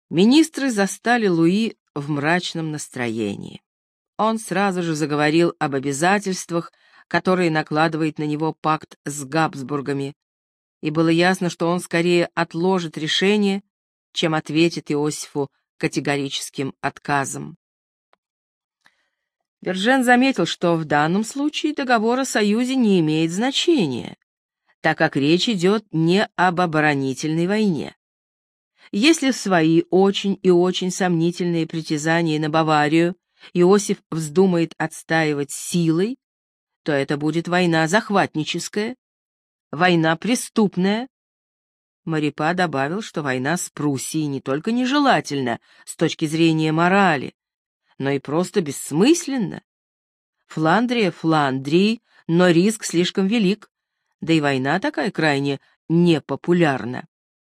Министры застали Луи в мрачном настроении. Он сразу же заговорил об обязательствах, которые накладывает на него пакт с Габсбургами, и было ясно, что он скорее отложит решение, чем ответит Иосифу категорическим отказом. Вержен заметил, что в данном случае договор о союзе не имеет значения, так как речь идет не об оборонительной войне. Если свои очень и очень сомнительные притязания на Баварию Иосиф вздумает отстаивать силой, то это будет война захватническая, война преступная. Марипа добавил, что война с Пруссией не только нежелательна с точки зрения морали, но и просто бессмысленна. Фландрия Фландрии, но риск слишком велик, да и война такая крайне непопулярна.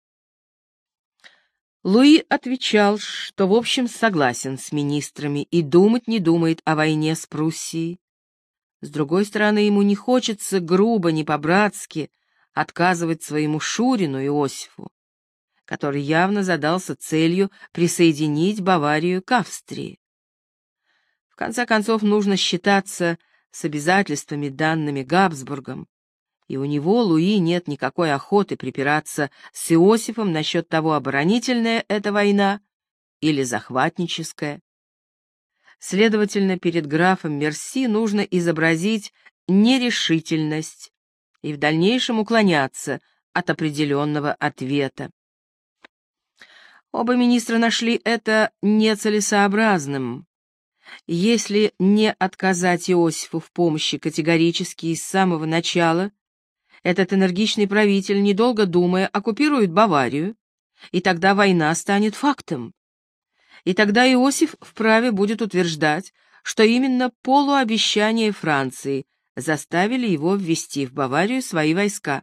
Луи отвечал, что в общем согласен с министрами и думать не думает о войне с Пруссией. С другой стороны, ему не хочется грубо, не по-братски отказывать своему шурину Иосифу, который явно задался целью присоединить Баварию к Австрии. В конце концов, нужно считаться с обязательствами, данными Габсбургом, и у него, Луи, нет никакой охоты припираться с Иосифом насчет того, оборонительная эта война или захватническая. Следовательно, перед графом Мерси нужно изобразить нерешительность и в дальнейшем уклоняться от определенного ответа. Оба министра нашли это нецелесообразным. Если не отказать Иосифу в помощи категорически и с самого начала, этот энергичный правитель, недолго думая, оккупирует Баварию, и тогда война станет фактом. И тогда Иосиф вправе будет утверждать, что именно полуобещания Франции заставили его ввести в Баварию свои войска.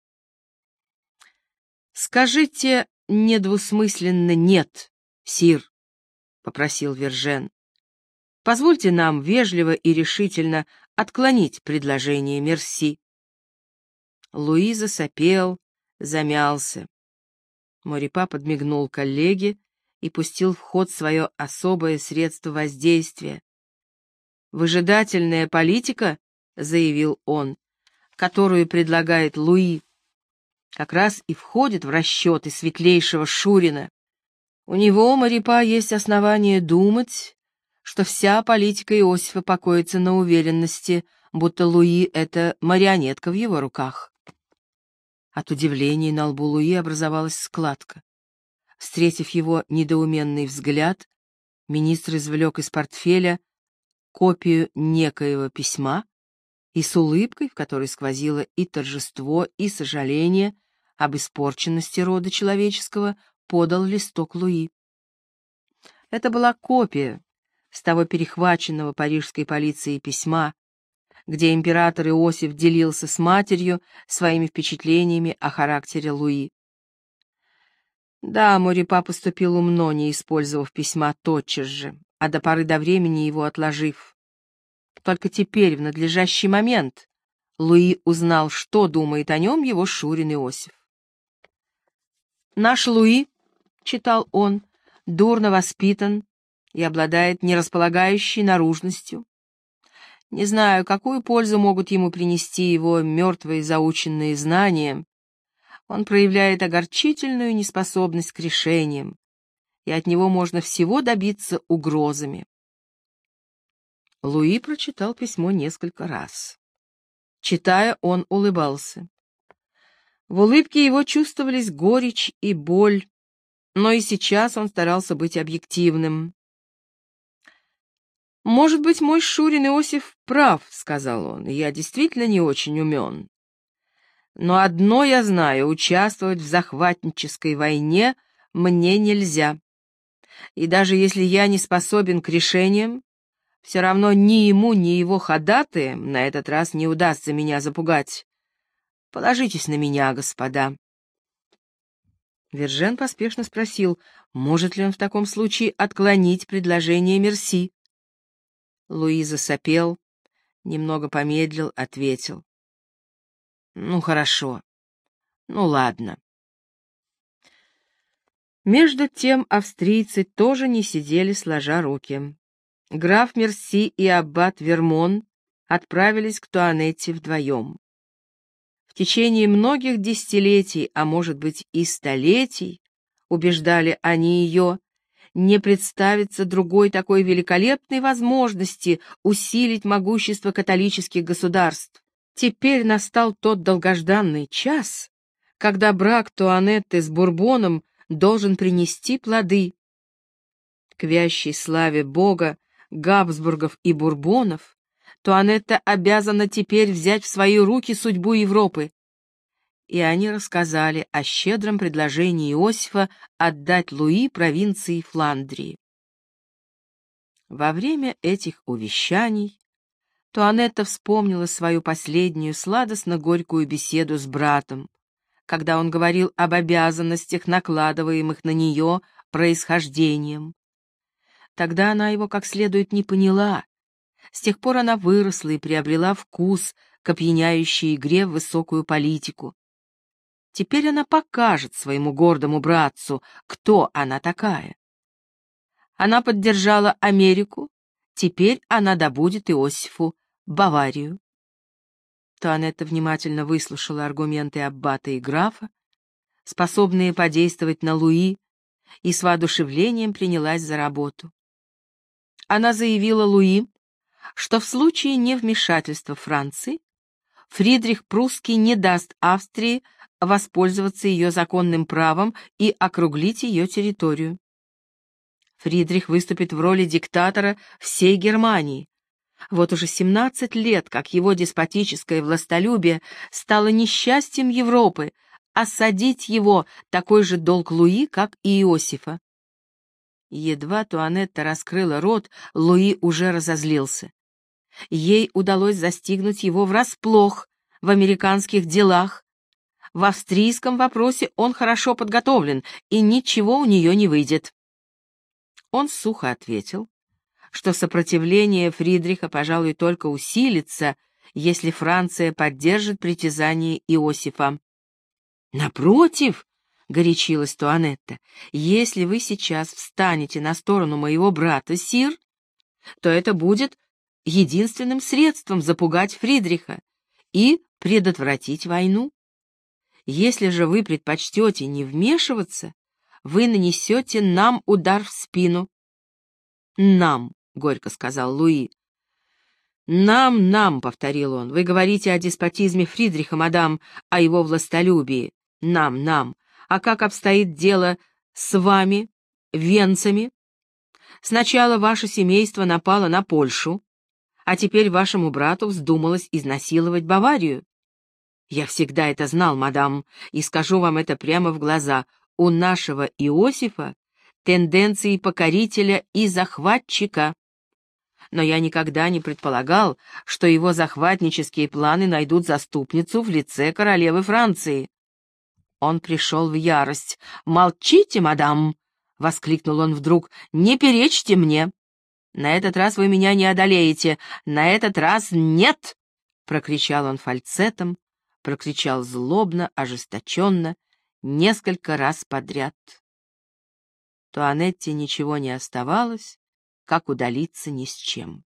«Скажите недвусмысленно «нет», сир», — попросил Вержен. «Позвольте нам вежливо и решительно отклонить предложение Мерси». Луи засопел, замялся. Марипа подмигнул коллеге и пустил в ход свое особое средство воздействия. «Выжидательная политика», — заявил он, — «которую предлагает Луи, как раз и входит в расчеты светлейшего Шурина. У него, Марипа, есть основания думать, что вся политика Иосифа покоится на уверенности, будто Луи — это марионетка в его руках». От удивления на лбу Луи образовалась складка. Встретив его недоуменный взгляд, министр извлек из портфеля копию некоего письма и с улыбкой, в которой сквозило и торжество, и сожаление об испорченности рода человеческого, подал листок Луи. Это была копия с того перехваченного парижской полицией письма, где император Иосиф делился с матерью своими впечатлениями о характере Луи. Да, Марипа поступил умно, не использовав письма тотчас же, а до поры до времени его отложив. Только теперь, в надлежащий момент, Луи узнал, что думает о нем его шурин Иосиф. «Наш Луи, — читал он, — дурно воспитан и обладает нерасполагающей наружностью. Не знаю, какую пользу могут ему принести его мертвые заученные знания. Он проявляет огорчительную неспособность к решениям, и от него можно всего добиться угрозами». Луи прочитал письмо несколько раз. Читая, он улыбался. В улыбке его чувствовались горечь и боль, но и сейчас он старался быть объективным. «Может быть, мой шурин Иосиф прав, — сказал он, — и я действительно не очень умен. Но одно я знаю — участвовать в захватнической войне мне нельзя. И даже если я не способен к решениям, все равно ни ему, ни его ходатаям на этот раз не удастся меня запугать. Положитесь на меня, господа». Вержен поспешно спросил, может ли он в таком случае отклонить предложение Мерси. Луи засопел, немного помедлил, ответил: «Ну, хорошо. Ну, ладно». Между тем австрийцы тоже не сидели сложа руки. Граф Мерси и аббат Вермон отправились к Туанетте вдвоем. В течение многих десятилетий, а может быть и столетий, убеждали они ее, не представится другой такой великолепной возможности усилить могущество католических государств. Теперь настал тот долгожданный час, когда брак Туанетты с Бурбоном должен принести плоды. К вящей славе Бога, Габсбургов и Бурбонов, Туанетта обязана теперь взять в свои руки судьбу Европы. И они рассказали о щедром предложении Иосифа отдать Луи провинции Фландрии. Во время этих увещаний Туанетта вспомнила свою последнюю сладостно-горькую беседу с братом, когда он говорил об обязанностях, накладываемых на нее происхождением. Тогда она его как следует не поняла. С тех пор она выросла и приобрела вкус к опьяняющей игре в высокую политику. Теперь она покажет своему гордому братцу, кто она такая. Она поддержала Америку, теперь она добудет Иосифу Баварию. Туанетта внимательно выслушала аргументы аббата и графа, способные подействовать на Луи, и с воодушевлением принялась за работу. Она заявила Луи, что в случае невмешательства Франции Фридрих Прусский не даст Австрии воспользоваться ее законным правом и округлить ее территорию. Фридрих выступит в роли диктатора всей Германии. Вот уже 17 лет, как его деспотическое властолюбие стало несчастьем Европы, осадить его такой же долг Луи, как и Иосифа. Едва Туанетта раскрыла рот, Луи уже разозлился. Ей удалось застигнуть его врасплох в американских делах. В австрийском вопросе он хорошо подготовлен, и ничего у нее не выйдет. Он сухо ответил, что сопротивление Фридриха, пожалуй, только усилится, если Франция поддержит притязание Иосифа. «Напротив», — горячилась Туанетта, — «если вы сейчас встанете на сторону моего брата, сир, то это будет единственным средством запугать Фридриха и предотвратить войну. Если же вы предпочтете не вмешиваться, вы нанесете нам удар в спину». «Нам», — горько сказал Луи. «Нам», — повторил он, — «вы говорите о деспотизме Фридриха, мадам, о его властолюбии. Нам. А как обстоит дело с вами, венцами? Сначала ваше семейство напало на Польшу, а теперь вашему брату вздумалось изнасиловать Баварию. Я всегда это знал, мадам, и скажу вам это прямо в глаза. У нашего Иосифа тенденции покорителя и захватчика. Но я никогда не предполагал, что его захватнические планы найдут заступницу в лице королевы Франции. Он пришел в ярость. «Молчите, мадам!» — воскликнул он вдруг. «Не перечьте мне! На этот раз вы меня не одолеете! На этот раз нет!» — прокричал он фальцетом, прокричал злобно, ожесточенно, несколько раз подряд. Туанетте ничего не оставалось, как удалиться ни с чем.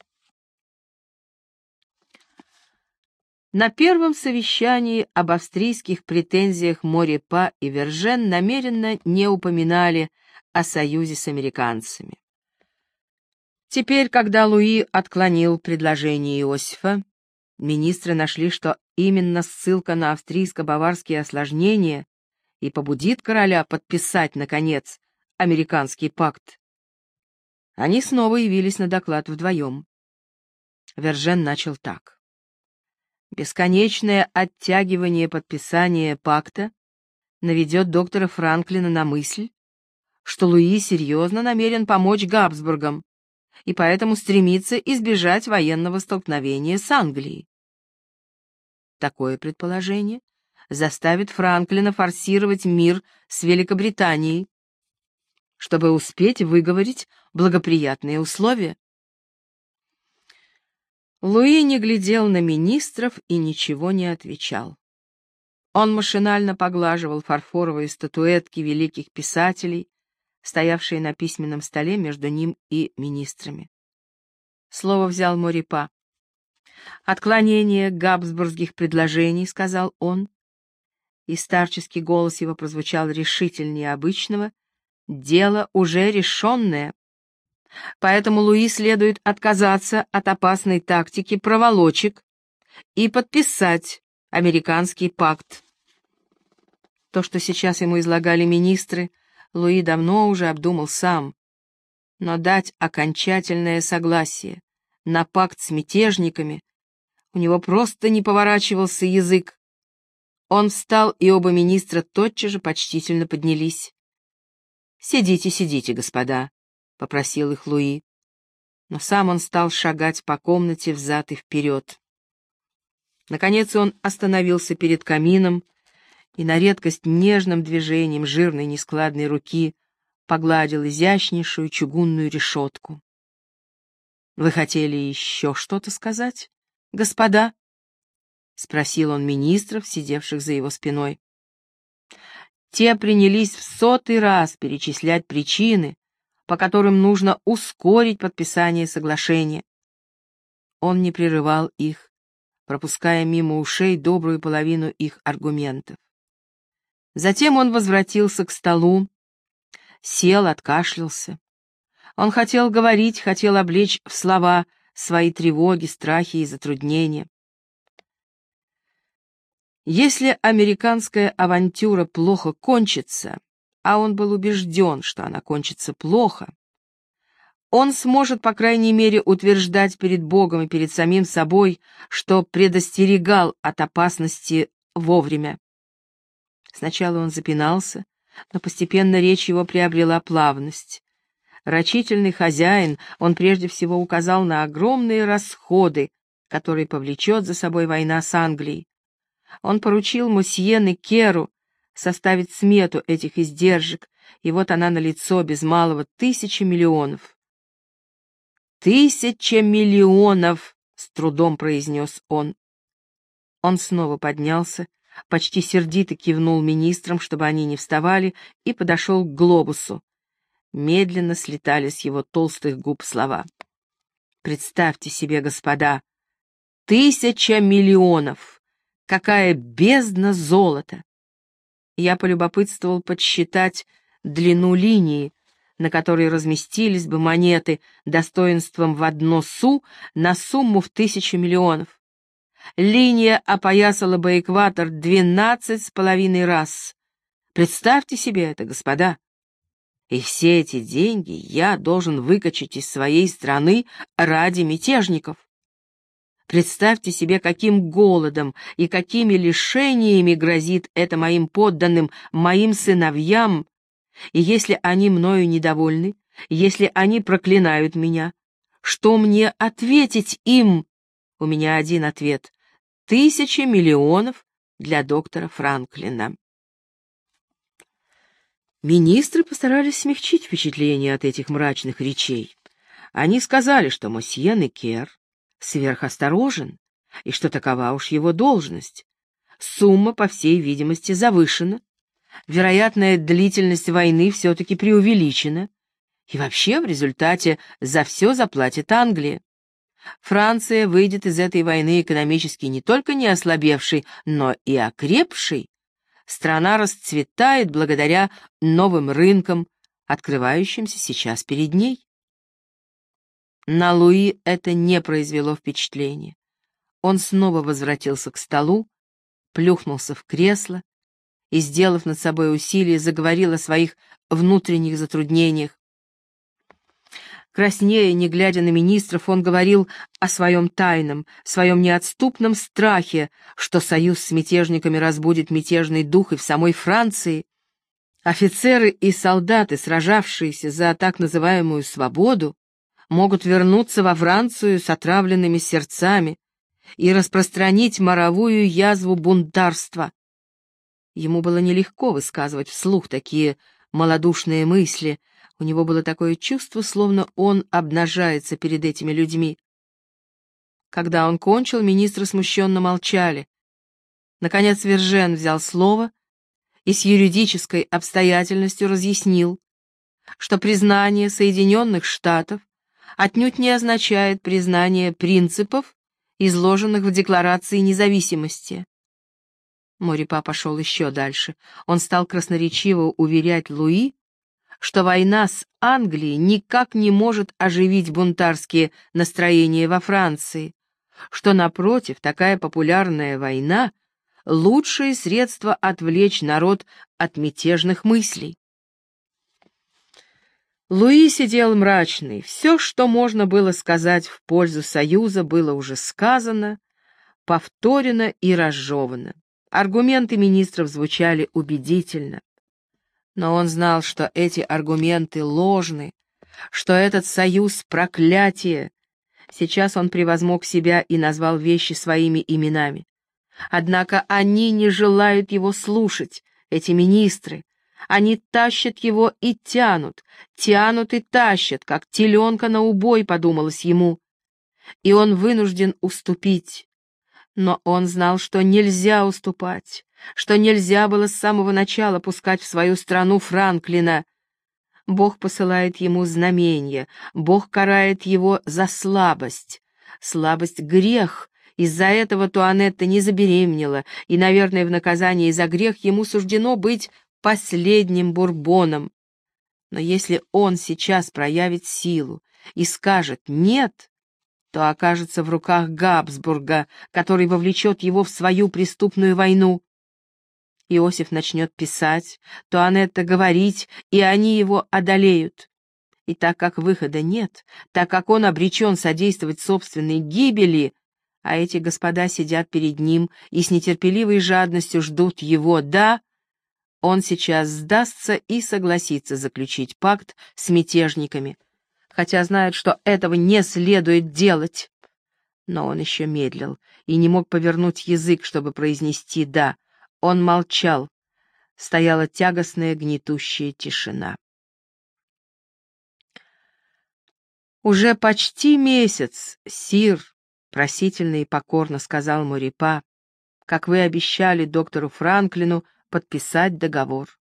На первом совещании об австрийских претензиях Морепа и Вержен намеренно не упоминали о союзе с американцами. Теперь, когда Луи отклонил предложение Иосифа, министры нашли, что именно ссылка на австрийско-баварские осложнения и побудит короля подписать, наконец, американский пакт. Они снова явились на доклад вдвоем. Вержен начал так. Бесконечное оттягивание подписания пакта наведет доктора Франклина на мысль, что Луи серьезно намерен помочь Габсбургам и поэтому стремится избежать военного столкновения с Англией. Такое предположение заставит Франклина форсировать мир с Великобританией, чтобы успеть выговорить благоприятные условия. Луи не глядел на министров и ничего не отвечал. Он машинально поглаживал фарфоровые статуэтки великих писателей, стоявшие на письменном столе между ним и министрами. Слово взял Морипа. «Отклонение габсбургских предложений», — сказал он, и старческий голос его прозвучал решительнее обычного, — «дело уже решенное. Поэтому Луи следует отказаться от опасной тактики проволочек и подписать американский пакт». То, что сейчас ему излагали министры, Луи давно уже обдумал сам, но дать окончательное согласие на пакт с мятежниками у него просто не поворачивался язык. Он встал, и оба министра тотчас же почтительно поднялись. «Сидите, сидите, господа», — попросил их Луи. Но сам он стал шагать по комнате взад и вперед. Наконец он остановился перед камином и на редкость нежным движением жирной нескладной руки погладил изящнейшую чугунную решетку. «Вы хотели еще что-то сказать, господа?» — спросил он министров, сидевших за его спиной. Те принялись в 100-й раз перечислять причины, по которым нужно ускорить подписание соглашения. Он не прерывал их, пропуская мимо ушей добрую половину их аргументов. Затем он возвратился к столу, сел, откашлялся. Он хотел говорить, хотел облечь в слова свои тревоги, страхи и затруднения. Если американская авантюра плохо кончится, а он был убежден, что она кончится плохо, он сможет, по крайней мере, утверждать перед Богом и перед самим собой, что предостерегал от опасности вовремя. Сначала он запинался, но постепенно речь его приобрела плавность. Рачительный хозяин, он прежде всего указал на огромные расходы, которые повлечет за собой война с Англией. Он поручил мосье Некеру составить смету этих издержек, и вот она налицо, без малого 1000 миллионов. 1000 миллионов! — с трудом произнес он. Он снова поднялся, почти сердито кивнул министрам, чтобы они не вставали, и подошел к глобусу. Медленно слетали с его толстых губ слова. «Представьте себе, господа, 1000 миллионов! Какая бездна золота!» Я полюбопытствовал подсчитать длину линии, на которой разместились бы монеты достоинством в 1 су на сумму в 1000 миллионов. Линия опоясала бы экватор 12,5 раз. Представьте себе это, господа. И все эти деньги я должен выкачать из своей страны ради мятежников. Представьте себе, каким голодом и какими лишениями грозит это моим подданным, моим сыновьям, и если они мною недовольны, если они проклинают меня, что мне ответить им? У меня один ответ — 1000 миллионов для доктора Франклина. Министры постарались смягчить впечатление от этих мрачных речей. Они сказали, что мосье Некер сверхосторожен, и что такова уж его должность. Сумма, по всей видимости, завышена, вероятная длительность войны все-таки преувеличена, и вообще в результате за все заплатит Англия. Франция выйдет из этой войны экономически не только не ослабевшей, но и окрепшей. Страна расцветает благодаря новым рынкам, открывающимся сейчас перед ней. На Луи это не произвело впечатления. Он снова возвратился к столу, плюхнулся в кресло и, сделав над собой усилие, заговорил о своих внутренних затруднениях. Краснея, не глядя на министров, он говорил о своем тайном, своем неотступном страхе, что союз с мятежниками разбудит мятежный дух и в самой Франции. Офицеры и солдаты, сражавшиеся за так называемую свободу, могут вернуться во Францию с отравленными сердцами и распространить моровую язву бунтарства. Ему было нелегко высказывать вслух такие малодушные мысли. У него было такое чувство, словно он обнажается перед этими людьми. Когда он кончил, министры смущенно молчали. Наконец Вержен взял слово и с юридической обстоятельностью разъяснил, что признание Соединенных Штатов отнюдь не означает признание принципов, изложенных в Декларации независимости. Морипа пошел еще дальше. Он стал красноречиво уверять Луи, что война с Англией никак не может оживить бунтарские настроения во Франции, что, напротив, такая популярная война — лучшее средство отвлечь народ от мятежных мыслей. Луи сидел мрачный. Все, что можно было сказать в пользу Союза, было уже сказано, повторено и разжевано. Аргументы министров звучали убедительно. Но он знал, что эти аргументы ложны, что этот союз — проклятие. Сейчас он превозмог себя и назвал вещи своими именами. Однако они не желают его слушать, эти министры. Они тащат его и тянут и тащат, как теленка на убой, подумалось ему. И он вынужден уступить. Но он знал, что нельзя уступать, что нельзя было с самого начала пускать в свою страну Франклина. Бог посылает ему знамения, Бог карает его за слабость. Слабость — грех. Из-за этого Туанетта не забеременела, и, наверное, в наказание за грех ему суждено быть последним бурбоном. Но если он сейчас проявит силу и скажет «нет», то окажется в руках Габсбурга, который вовлечет его в свою преступную войну. Иосиф начнет писать, Туанетта говорить, и они его одолеют. И так как выхода нет, так как он обречен содействовать собственной гибели, а эти господа сидят перед ним и с нетерпеливой жадностью ждут его «да», он сейчас сдастся и согласится заключить пакт с мятежниками, хотя знает, что этого не следует делать. Но он еще медлил и не мог повернуть язык, чтобы произнести «да». Он молчал. Стояла тягостная гнетущая тишина. «Уже почти месяц, сир», — просительно и покорно сказал Морипа, «как вы обещали доктору Франклину подписать договор».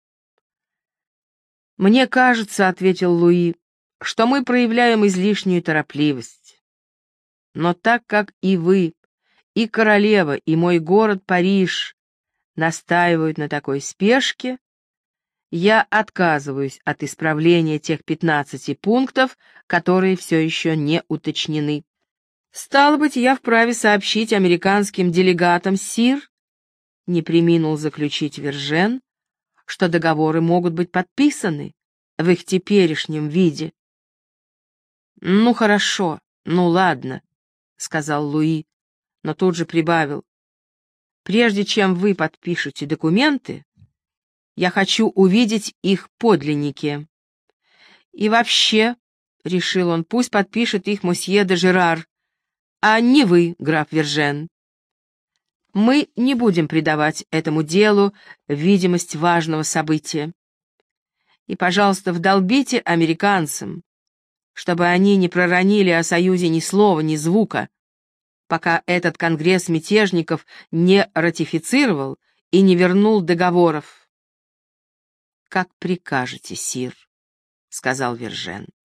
«Мне кажется», — ответил Луи, — «что мы проявляем излишнюю торопливость. Но так как и вы, и королева, и мой город Париж настаивают на такой спешке, я отказываюсь от исправления тех 15 пунктов, которые все еще не уточнены. Стало быть, я вправе сообщить американским делегатам, сир, не преминул заключить Вержен, что договоры могут быть подписаны в их теперешнем виде. «Ну, хорошо, ну, ладно», — сказал Луи, но тут же прибавил. «Прежде чем вы подпишете документы, я хочу увидеть их подлинники. И вообще, — решил он, — пусть подпишет их мосье де Жерар, а не вы, граф Вержен. Мы не будем придавать этому делу видимость важного события. И, пожалуйста, вдолбите американцам, чтобы они не проронили о союзе ни слова, ни звука, пока этот конгресс мятежников не ратифицировал и не вернул договоров». «Как прикажете, сир», — сказал Вержен.